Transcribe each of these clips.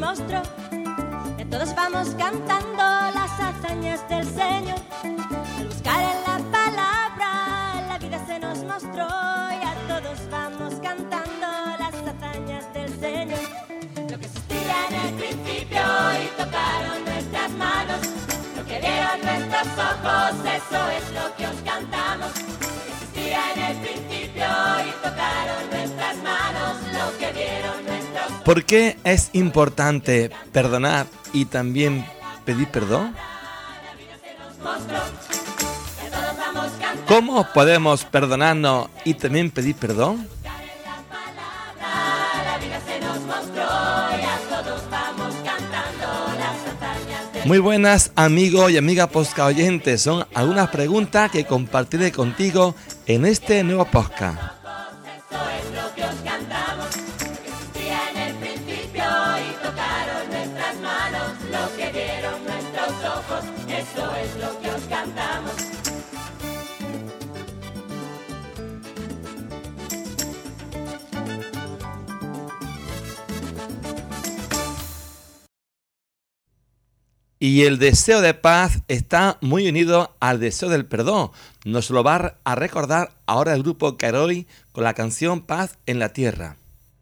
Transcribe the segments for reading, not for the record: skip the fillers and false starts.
mostró. Ya todos vamos cantando las hazañas del Señor. Al buscar en la palabra, la vida se nos mostró. Ya todos vamos cantando las hazañas del Señor. Lo que existía en el principio y tocaron nuestras manos, lo que vieron nuestros ojos, eso es lo que os cantamos. Lo que existía en el principio y tocaron nuestras manos, lo que vieron nuestros ojos. ¿Por qué es importante perdonar y también pedir perdón? ¿Cómo podemos perdonarnos y también pedir perdón? Muy buenas amigos y amigas podcast oyentes, son algunas preguntas que compartiré contigo en este nuevo podcast. Eso es lo que os cantamos. Y el deseo de paz está muy unido al deseo del perdón. Nos lo va a recordar ahora el grupo Karoi con la canción Paz en la Tierra.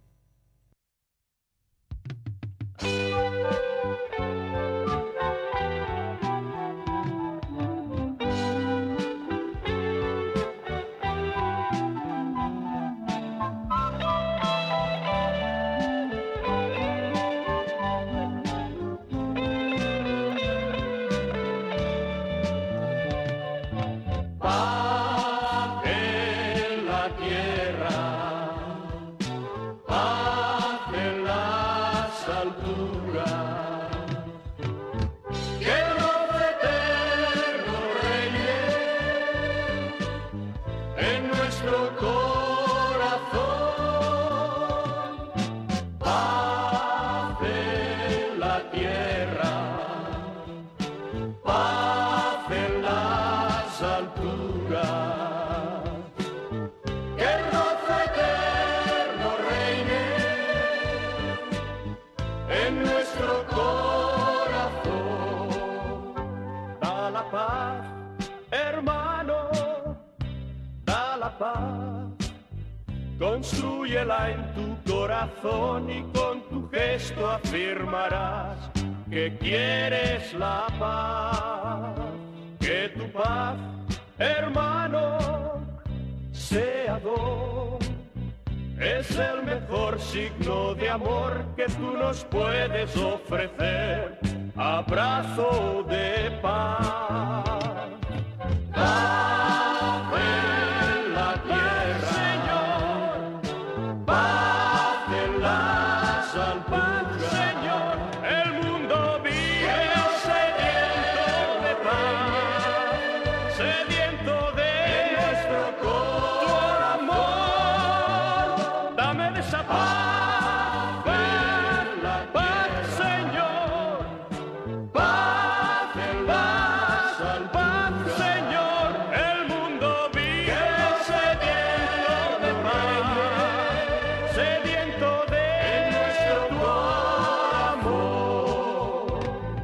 Constrúyela en tu corazón y con tu gesto afirmarás que quieres la paz. Que tu paz, hermano, sea dos. Es el mejor signo de amor que tú nos puedes ofrecer. Abrazo de paz. Paz en la tierra. Paz en las alturas, Señor, el mundo vive sediento de paz, sediento de nuestro corazón. Dame de esa paz, paz, Señor, paz en las alturas, Señor, el mundo vive sediento de paz, sediento de nuestro amor.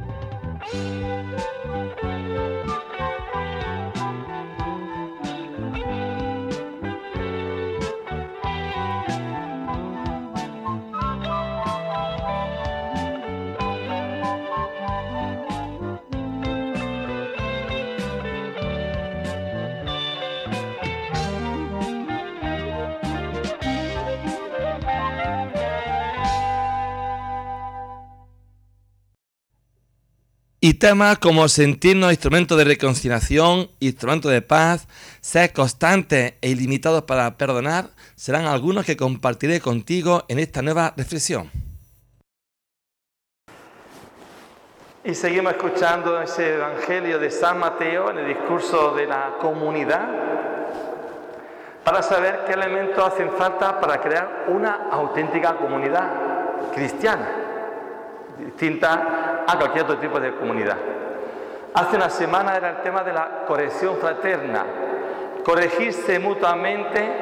Y temas como sentirnos instrumento de reconciliación, instrumento de paz, ser constantes e ilimitados para perdonar, serán algunos que compartiré contigo en esta nueva reflexión. Y seguimos escuchando ese Evangelio de San Mateo en el discurso de la comunidad para saber qué elementos hacen falta para crear una auténtica comunidad cristiana, distinta a cualquier otro tipo de comunidad. Hace una semana era el tema de la corrección fraterna, corregirse mutuamente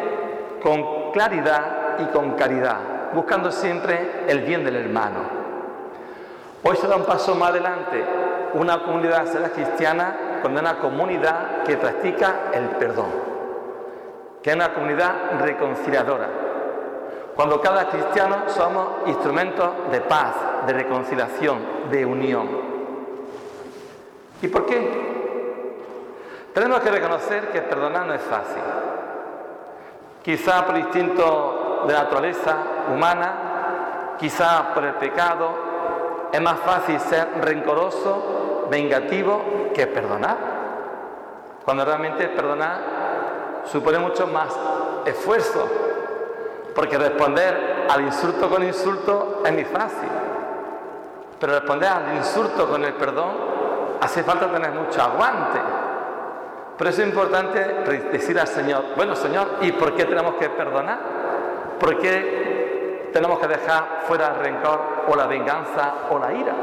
con claridad y con caridad, buscando siempre el bien del hermano. Hoy se da un paso más adelante. Una comunidad será cristiana cuando es una comunidad que practica el perdón, que es una comunidad reconciliadora. Cuando cada cristiano somos instrumentos de paz, de reconciliación, de unión. ¿Y por qué? Tenemos que reconocer que perdonar no es fácil. Quizá por instinto de naturaleza humana, quizá por el pecado, es más fácil ser rencoroso, vengativo, que perdonar. Cuando realmente perdonar supone mucho más esfuerzo, porque responder al insulto con insulto es muy fácil, pero responder al insulto con el perdón hace falta tener mucho aguante. Por eso es importante decir al Señor, bueno Señor, ¿y por qué tenemos que perdonar? ¿Por qué tenemos que dejar fuera el rencor o la venganza o la ira?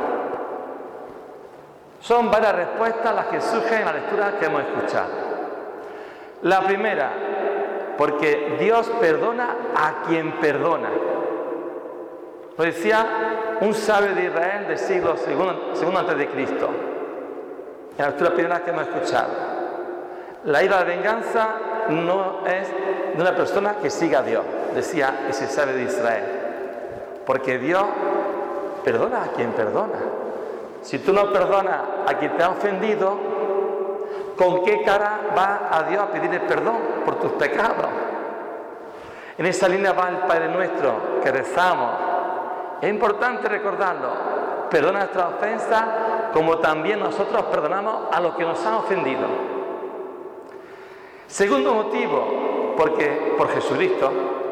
Son varias respuestas las que surgen en la lectura que hemos escuchado. La primera, porque Dios perdona a quien perdona. Lo decía un sabio de Israel del siglo II antes de Cristo, en la lectura primera que hemos escuchado. La ira de venganza no es de una persona que siga a Dios, decía ese sabio de Israel, porque Dios perdona a quien perdona. Si tú no perdonas a quien te ha ofendido, ¿con qué cara va a Dios a pedirle perdón por tus pecados? En esa línea va el Padre Nuestro que rezamos. Es importante recordarlo. Perdona nuestras ofensas como también nosotros perdonamos a los que nos han ofendido. Segundo motivo, porque por Jesucristo,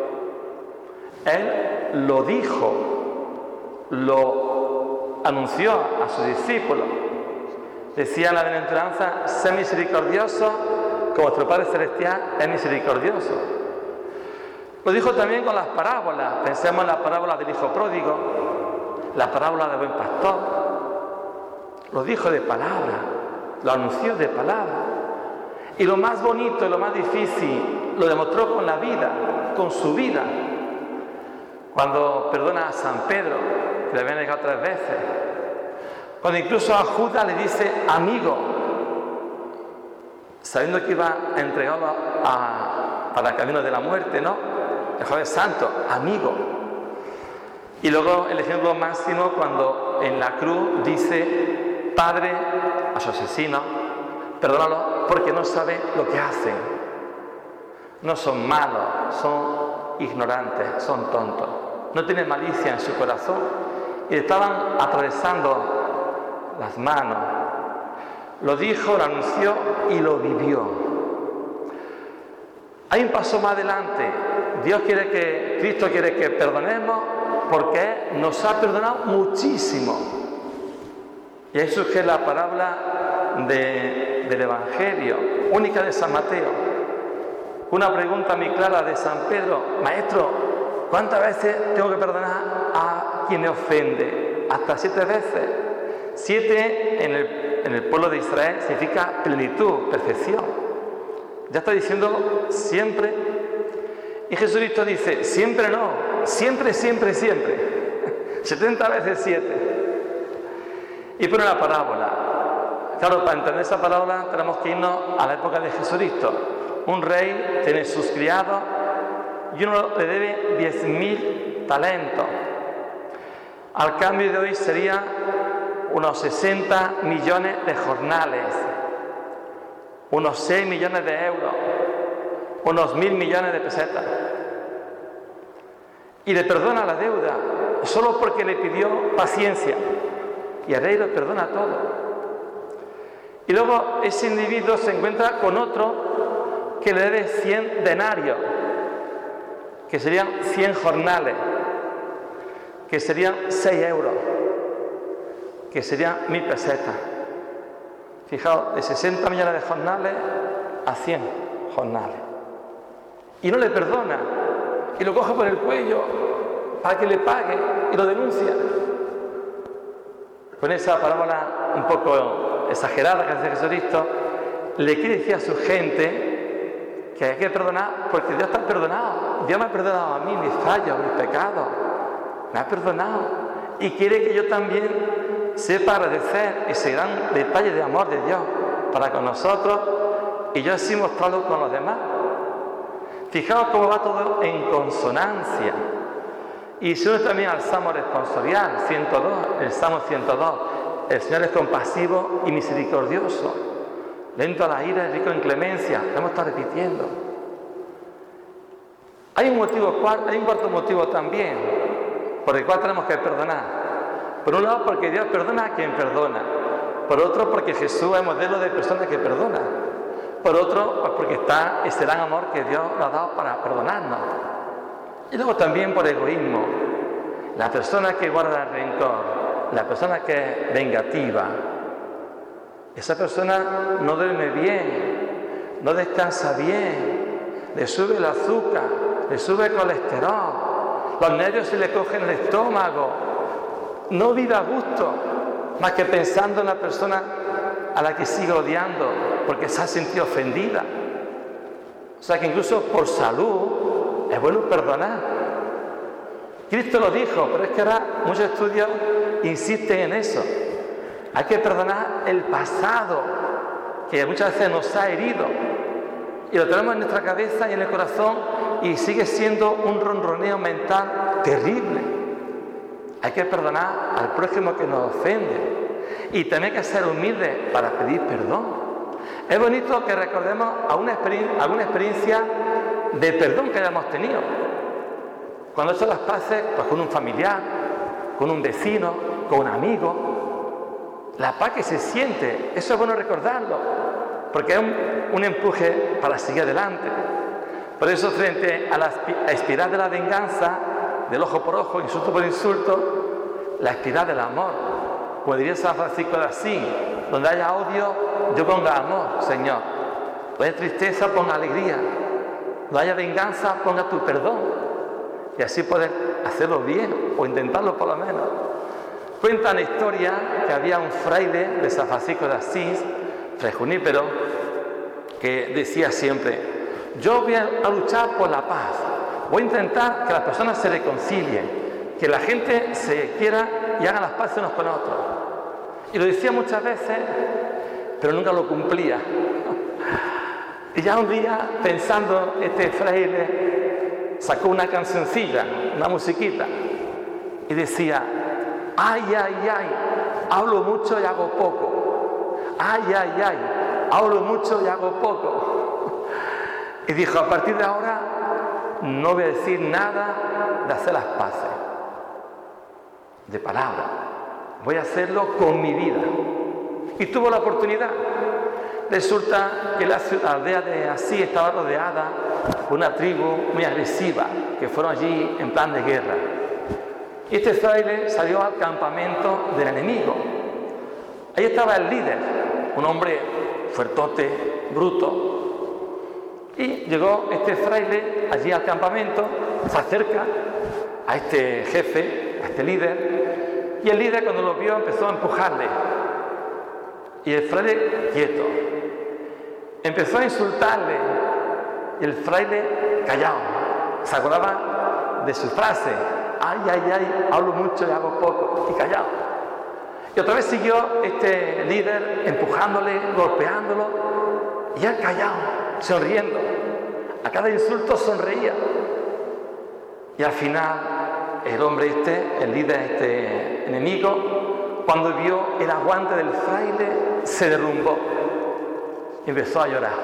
Él lo dijo, lo anunció a sus discípulos. Decía en la bienaventuranza, sé misericordioso como vuestro Padre Celestial es misericordioso. Lo dijo también con las parábolas. Pensemos en la parábola del Hijo Pródigo, la parábola del Buen Pastor. Lo dijo de palabra, lo anunció de palabra. Y lo más bonito y lo más difícil lo demostró con la vida, con su vida. Cuando perdona a San Pedro, que le había negado 3 veces. Cuando incluso a Judas le dice amigo, sabiendo que iba a entregarlo para el camino de la muerte, ¿no? El Jueves Santo, amigo. Y luego el ejemplo máximo cuando en la cruz dice, Padre, a su asesino, perdónalo porque no sabe lo que hacen. No son malos, son ignorantes, son tontos. No tienen malicia en su corazón. Y estaban atravesando las manos. Lo dijo, lo anunció y lo vivió. Hay un paso más adelante. Cristo quiere que perdonemos porque Él nos ha perdonado muchísimo. Y ahí surge la parábola del Evangelio, única de San Mateo. Una pregunta muy clara de San Pedro, Maestro, ¿cuántas veces tengo que perdonar a quien me ofende? Hasta 7 veces. 7 en el pueblo de Israel significa plenitud, perfección. Ya está diciendo siempre. Y Jesucristo dice, siempre no, siempre, siempre, siempre. 70 veces 7. Y pone una parábola. Claro, para entender esa parábola tenemos que irnos a la época de Jesucristo. Un rey tiene sus criados y uno le debe 10.000 talentos. Al cambio de hoy sería unos 60 millones de jornales, unos 6 millones de euros, unos 1.000 millones de pesetas. Y le perdona la deuda solo porque le pidió paciencia. Y el rey lo perdona todo. Y luego ese individuo se encuentra con otro que le debe 100 denarios, que serían 100 jornales, que serían 6 euros, que serían 1.000 pesetas. Fijaos, de 60 millones de jornales a 100 jornales. Y no le perdona, y lo coge por el cuello para que le pague y lo denuncia. Con esa parábola un poco exagerada que hace Jesucristo, le quiere decir a su gente que hay que perdonar porque Dios está perdonado. Dios me ha perdonado a mí mis fallos, mis pecados. Me ha perdonado. Y quiere que yo también sepa agradecer ese gran detalle de amor de Dios para con nosotros y yo así mostrarlo con los demás. Fijaos cómo va todo en consonancia. Y si uno también al Salmo responsorial 102, el Salmo 102, el Señor es compasivo y misericordioso, lento a la ira y rico en clemencia. Lo hemos estado repitiendo. Hay un cuarto motivo también por el cual tenemos que perdonar. Por un lado, porque Dios perdona a quien perdona. Por otro, porque Jesús es modelo de persona que perdona. Por otro, pues porque está ese gran amor que Dios nos ha dado para perdonarnos. Y luego también por egoísmo. La persona que guarda el rencor, la persona que es vengativa, esa persona no duerme bien, no descansa bien, le sube el azúcar, le sube el colesterol, los nervios se le cogen el estómago, no vive a gusto, más que pensando en la persona a la que sigue odiando, porque se ha sentido ofendida. O sea que incluso por salud es bueno perdonar. Cristo lo dijo, pero es que ahora muchos estudios insisten en eso. Hay que perdonar el pasado, que muchas veces nos ha herido. Y lo tenemos en nuestra cabeza y en el corazón y sigue siendo un ronroneo mental terrible. Hay que perdonar al prójimo que nos ofende. Y también hay que ser humildes para pedir perdón. Es bonito que recordemos alguna experiencia de perdón que hayamos tenido. Cuando he hecho las paces, pues con un familiar, con un vecino, con un amigo, la paz que se siente, eso es bueno recordarlo, porque es un empuje para seguir adelante. Por eso, frente a la espiral de la venganza, del ojo por ojo, insulto por insulto, la espiral del amor. Como diría San Francisco de Asís, donde haya odio, yo ponga amor, Señor. Donde haya tristeza, ponga alegría. Donde haya venganza, ponga tu perdón. Y así poder hacerlo bien, o intentarlo por lo menos. Cuenta la historia que había un fraile de San Francisco de Asís, Fray Junípero, que decía siempre: yo voy a luchar por la paz, voy a intentar que las personas se reconcilien, que la gente se quiera y haga las paces unos con otros. Y lo decía muchas veces, pero nunca lo cumplía. Y ya un día, pensando, este fraile sacó una cancioncilla, una musiquita, y decía: ay, ay, ay, hablo mucho y hago poco. Ay, ay, ay, hablo mucho y hago poco. Y dijo: a partir de ahora no voy a decir nada de hacer las paces, de palabra, voy a hacerlo con mi vida. Y tuvo la oportunidad. Resulta que la aldea de Asís estaba rodeada por una tribu muy agresiva, que fueron allí en plan de guerra. Y este fraile salió al campamento del enemigo. Ahí estaba el líder, un hombre fuertote, bruto. Y llegó este fraile allí al campamento, se acerca a este jefe, a este líder, y el líder, cuando lo vio, empezó a empujarle. Y el fraile quieto. Empezó a insultarle. Y el fraile callado. Se acordaba de su frase: ay, ay, ay, hablo mucho y hago poco. Y callado. Y otra vez siguió este líder empujándole, golpeándolo. Y él callado, sonriendo. A cada insulto sonreía. Y al final, el hombre el líder enemigo, cuando vio el aguante del fraile, se derrumbó y empezó a llorar.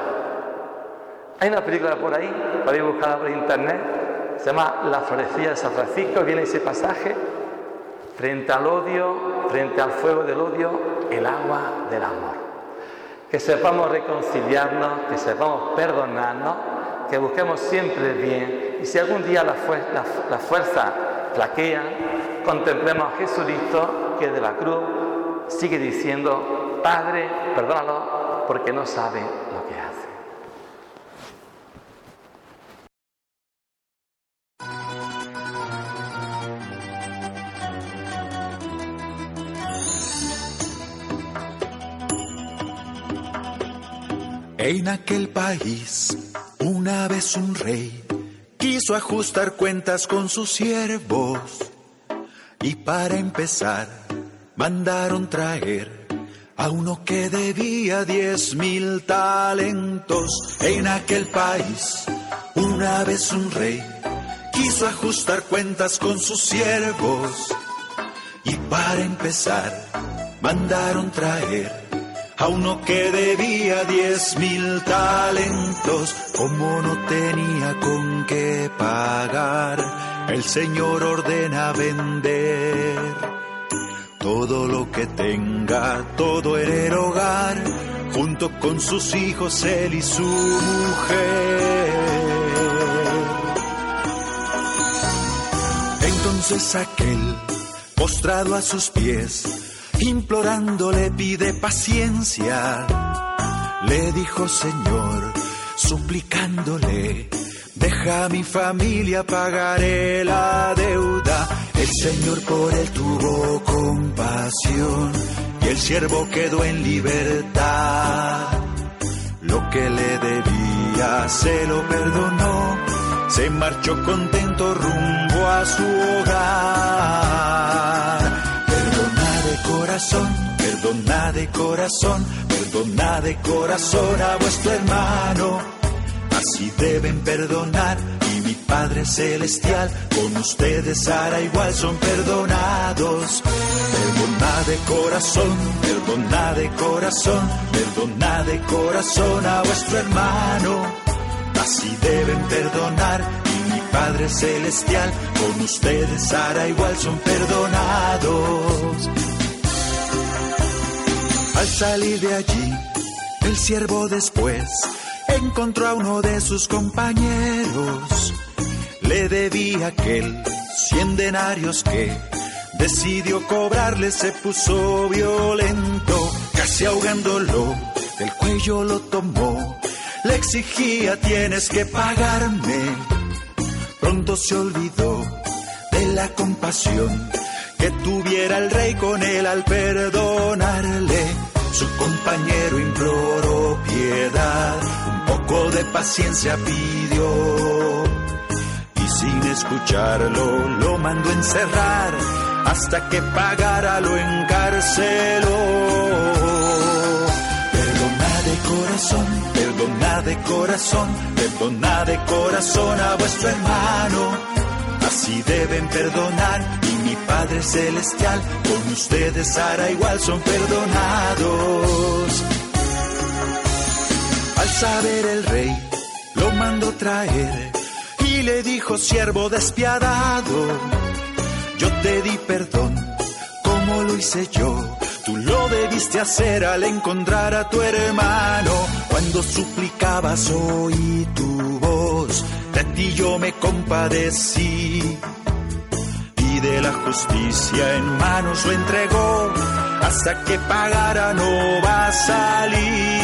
Hay una película por ahí, podéis buscarla por internet, se llama La florecilla de San Francisco. Viene ese pasaje: frente al odio, frente al fuego del odio, el agua del amor. Que sepamos reconciliarnos, que sepamos perdonarnos, que busquemos siempre el bien, y si algún día la fuerza flaquea, contemplemos a Jesucristo, que de la cruz sigue diciendo: Padre, perdónalo porque no sabe lo que hace. En aquel país, una vez un rey quiso ajustar cuentas con sus siervos, y para empezar mandaron traer a uno que debía 10,000 talentos. En aquel país, una vez un rey quiso ajustar cuentas con sus siervos. Y para empezar, mandaron traer a uno que debía 10,000 talentos. Como no tenía con qué pagar, el Señor ordena vender todo lo que tenga, todo en el hogar, junto con sus hijos, él y su mujer. Entonces aquel, postrado a sus pies, implorándole pide paciencia. Le dijo: Señor, suplicándole, deja a mi familia, pagaré la deuda. El Señor por él tuvo compasión y el siervo quedó en libertad. Lo que le debía se lo perdonó, se marchó contento rumbo a su hogar. Perdona de corazón, perdona de corazón, perdona de corazón a vuestro hermano. Así deben perdonar, y mi Padre Celestial con ustedes hará igual, son perdonados. Perdona de corazón, perdona de corazón, perdona de corazón a vuestro hermano. Así deben perdonar, y mi Padre Celestial con ustedes hará igual, son perdonados. Al salir de allí, el siervo después encontró a uno de sus compañeros. Le debía aquel 100 denarios que decidió cobrarle, se puso violento, casi ahogándolo, del cuello lo tomó, le exigía: tienes que pagarme. Pronto se olvidó de la compasión que tuviera el rey con él al perdonarle. Su compañero imploró piedad, un poco de paciencia pidió, y sin escucharlo lo mandó encerrar, hasta que pagara lo encarceló. Perdona de corazón, perdona de corazón, perdona de corazón a vuestro hermano. Así deben perdonar, y mi Padre Celestial con ustedes hará igual, son perdonados. Al saber el rey, lo mandó traer y le dijo: siervo despiadado, yo te di perdón como lo hice yo. Tú lo debiste hacer al encontrar a tu hermano. Cuando suplicabas oí tu voz, de ti yo me compadecí, y de la justicia en manos lo entregó, hasta que pagara no va a salir.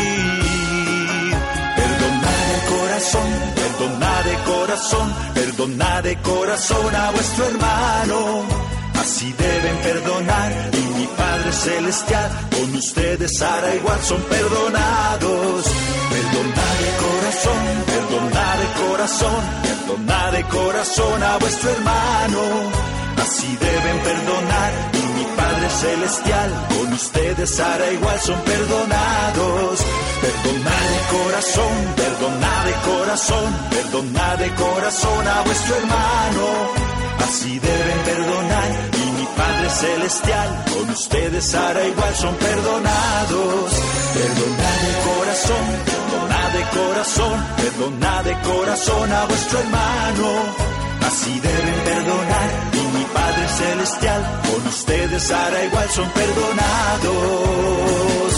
Perdona de corazón, perdona de corazón, perdona de corazón a vuestro hermano. Así deben perdonar, y mi Padre Celestial con ustedes hará igual, son perdonados. Perdona de corazón, perdona de corazón, perdona de corazón a vuestro hermano. Así deben perdonar, y mi Padre Celestial con ustedes hará igual, son perdonados. Perdona de corazón, perdona de corazón, perdona de corazón a vuestro hermano. Así deben perdonar, y mi Padre Celestial con ustedes hará igual, son perdonados. Perdona de corazón, perdona de corazón, perdona de corazón a vuestro hermano. Así deben perdonar, y mi Padre Celestial con ustedes hará igual, son perdonados.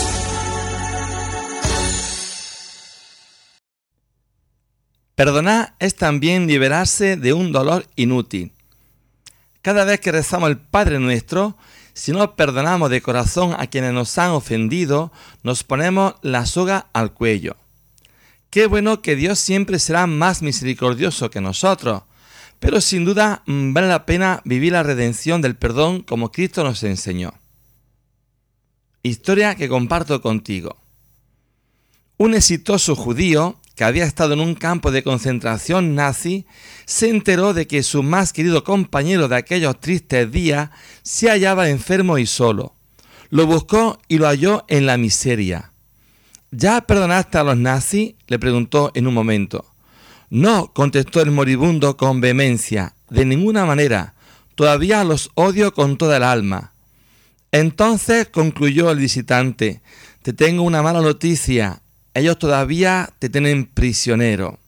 Perdonar es también liberarse de un dolor inútil. Cada vez que rezamos el Padre Nuestro, si no perdonamos de corazón a quienes nos han ofendido, nos ponemos la soga al cuello. Qué bueno que Dios siempre será más misericordioso que nosotros, pero sin duda vale la pena vivir la redención del perdón como Cristo nos enseñó. Historia que comparto contigo. Un exitoso judío que había estado en un campo de concentración nazi, se enteró de que su más querido compañero de aquellos tristes días se hallaba enfermo y solo. Lo buscó y lo halló en la miseria. ¿Ya perdonaste a los nazis?, le preguntó en un momento. No, contestó el moribundo con vehemencia, de ninguna manera, todavía los odio con toda el alma. Entonces, concluyó el visitante, te tengo una mala noticia, ellos todavía te tienen prisionero.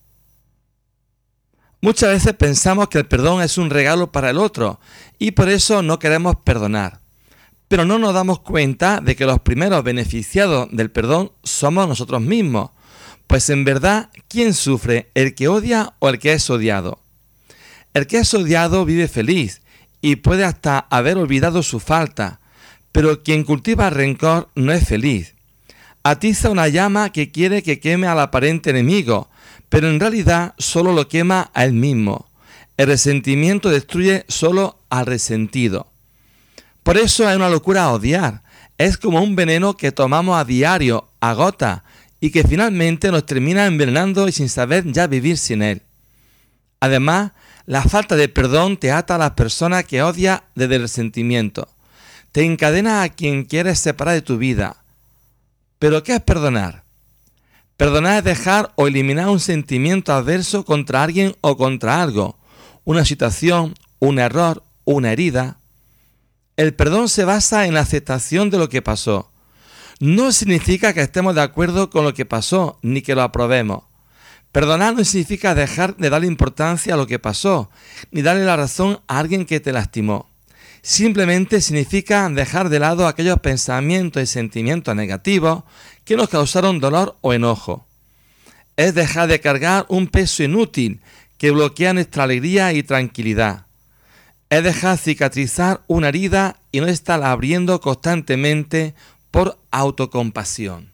Muchas veces pensamos que el perdón es un regalo para el otro y por eso no queremos perdonar. Pero no nos damos cuenta de que los primeros beneficiados del perdón somos nosotros mismos, pues en verdad, ¿quién sufre, el que odia o el que es odiado? El que es odiado vive feliz y puede hasta haber olvidado su falta, pero quien cultiva rencor no es feliz. Atiza una llama que quiere que queme al aparente enemigo, pero en realidad solo lo quema a él mismo. El resentimiento destruye solo al resentido. Por eso es una locura odiar. Es como un veneno que tomamos a diario, a gota, y que finalmente nos termina envenenando y sin saber ya vivir sin él. Además, la falta de perdón te ata a las personas que odias desde el resentimiento. Te encadena a quien quieres separar de tu vida. ¿Pero qué es perdonar? Perdonar es dejar o eliminar un sentimiento adverso contra alguien o contra algo, una situación, un error, una herida. El perdón se basa en la aceptación de lo que pasó. No significa que estemos de acuerdo con lo que pasó, ni que lo aprobemos. Perdonar no significa dejar de darle importancia a lo que pasó, ni darle la razón a alguien que te lastimó. Simplemente significa dejar de lado aquellos pensamientos y sentimientos negativos que nos causaron dolor o enojo. Es dejar de cargar un peso inútil que bloquea nuestra alegría y tranquilidad. Es dejar cicatrizar una herida y no estar abriendo constantemente por autocompasión.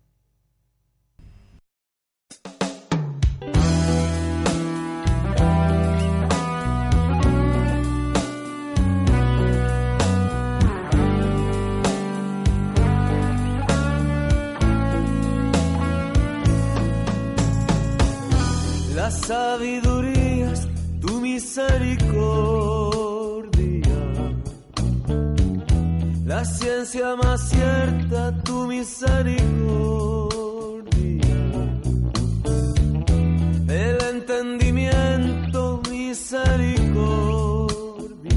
La sabiduría es tu misericordia, la ciencia más cierta tu misericordia, el entendimiento misericordia,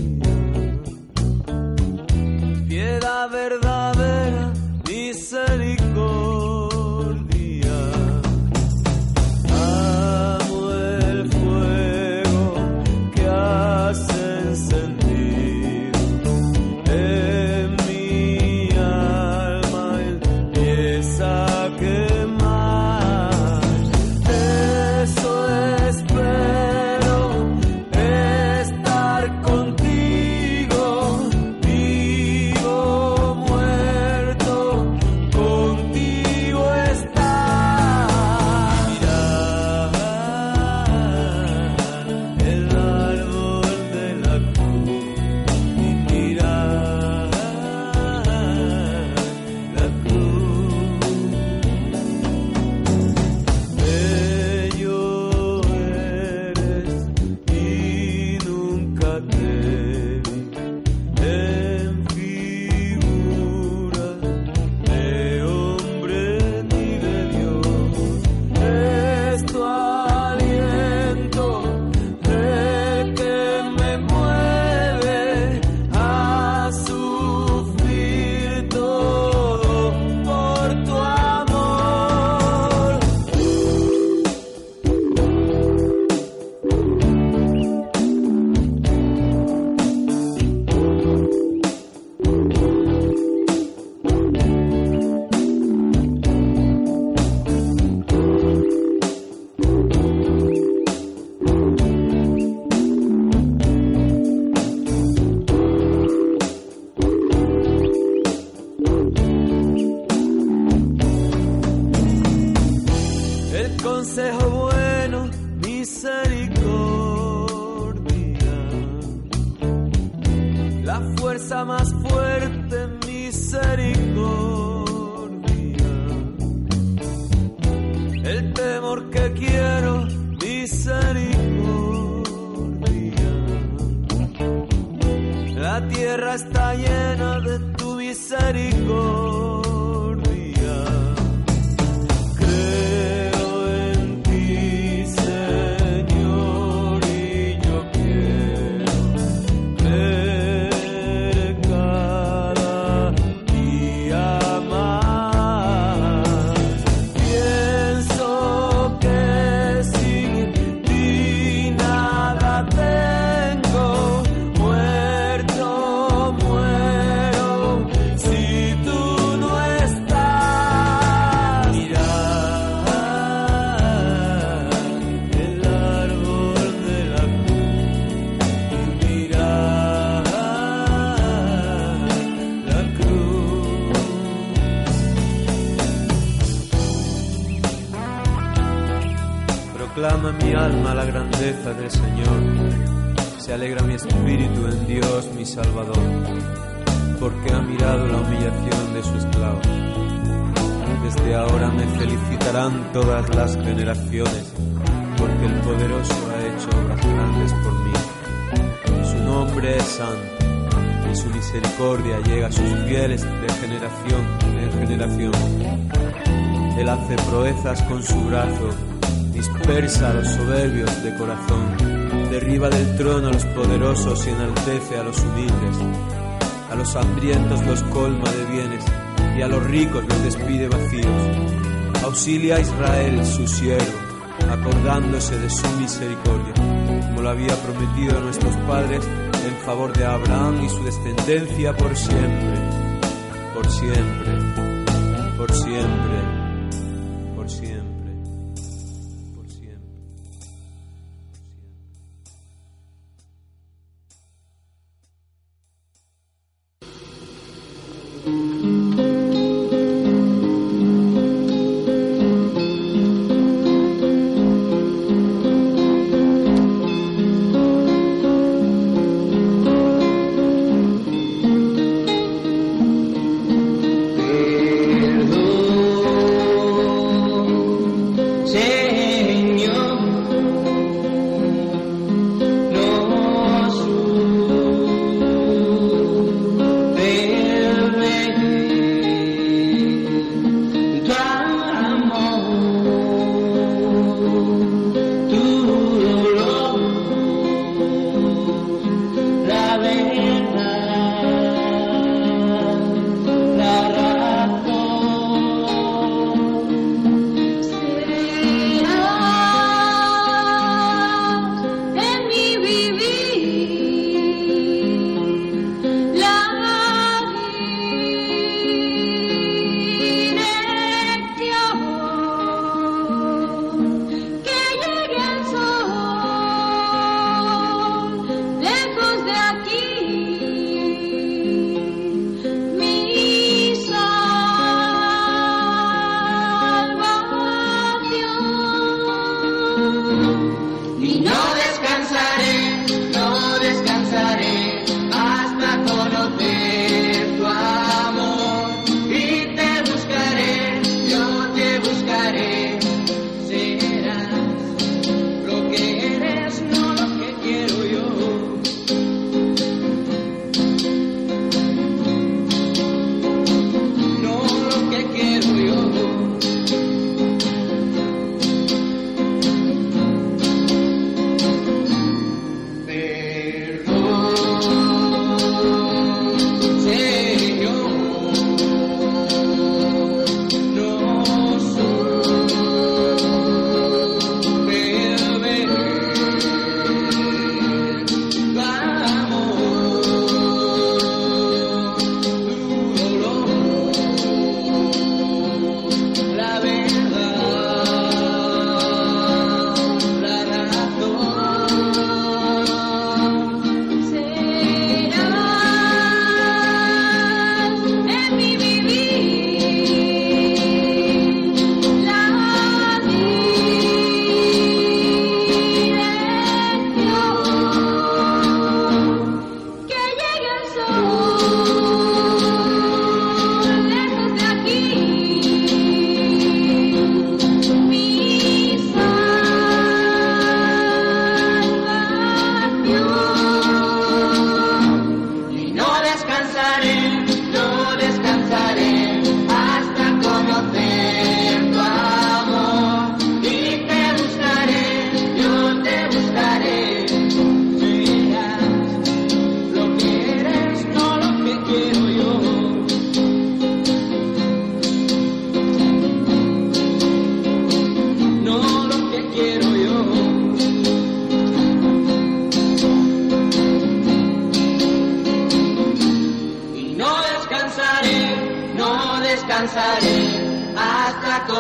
piedad verdadera misericordia. misericordia. Creo en ti, Señor, y yo quiero ver cada día más. Pienso que sin ti nada tengo, muerto muero si tú no estás. Mirar el árbol de la cruz y mirar la cruz. Proclama mi alma la grandeza del Señor. Se alegra mi espíritu en Dios mi Salvador, porque ha mirado la humillación de su esclavo. Desde ahora me felicitarán todas las generaciones, porque el Poderoso ha hecho obras grandes por mí. Su nombre es santo, y su misericordia llega a sus fieles de generación en generación. Él hace proezas con su brazo, dispersa a los soberbios de corazón, derriba del trono a los poderosos y enaltece a los humildes. A los hambrientos los colma de bienes y a los ricos los despide vacíos. Auxilia a Israel, su siervo, acordándose de su misericordia, como lo había prometido a nuestros padres, en favor de Abraham y su descendencia por siempre, por siempre, por siempre, por siempre.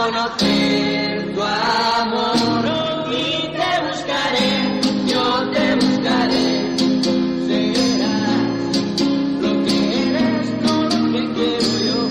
conocer tu amor y te buscaré, yo te buscaré. Serás lo que eres, no lo que quiero yo.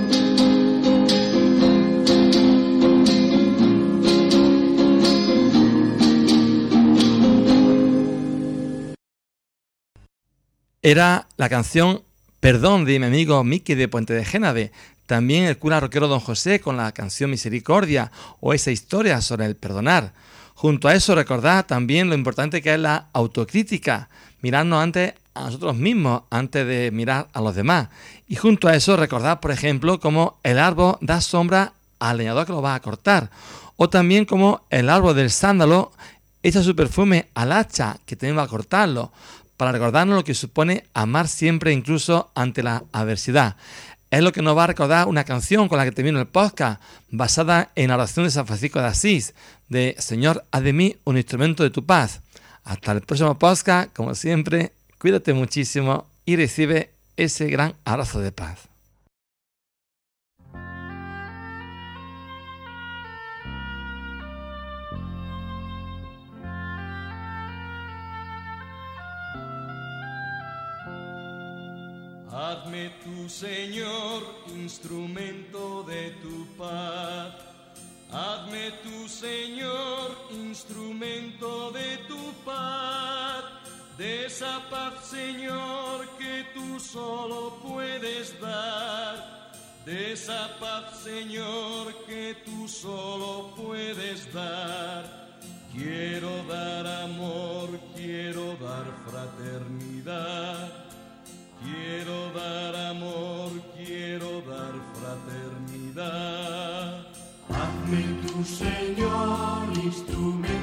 Era la canción Perdón de mi amigo Miki de Puente de Génave, también el cura roquero Don José con la canción Misericordia o esa historia sobre el perdonar. Junto a eso recordad también lo importante que es la autocrítica, mirarnos antes a nosotros mismos antes de mirar a los demás. Y junto a eso recordad, por ejemplo, cómo el árbol da sombra al leñador que lo va a cortar, o también cómo el árbol del sándalo echa su perfume al hacha que tiene a cortarlo, para recordarnos lo que supone amar siempre incluso ante la adversidad. Es lo que nos va a recordar una canción con la que termino el podcast, basada en la oración de San Francisco de Asís, de Señor, haz de mí un instrumento de tu paz. Hasta el próximo podcast, como siempre, cuídate muchísimo y recibe ese gran abrazo de paz. Hazme tú, Señor, instrumento de tu paz. Hazme tú, Señor, instrumento de tu paz. De esa paz, Señor, que tú solo puedes dar. De esa paz, Señor, que tú solo puedes dar. Quiero dar amor, quiero dar fraternidad. Quiero dar amor, quiero dar fraternidad. Hazme tú, Señor, instrumento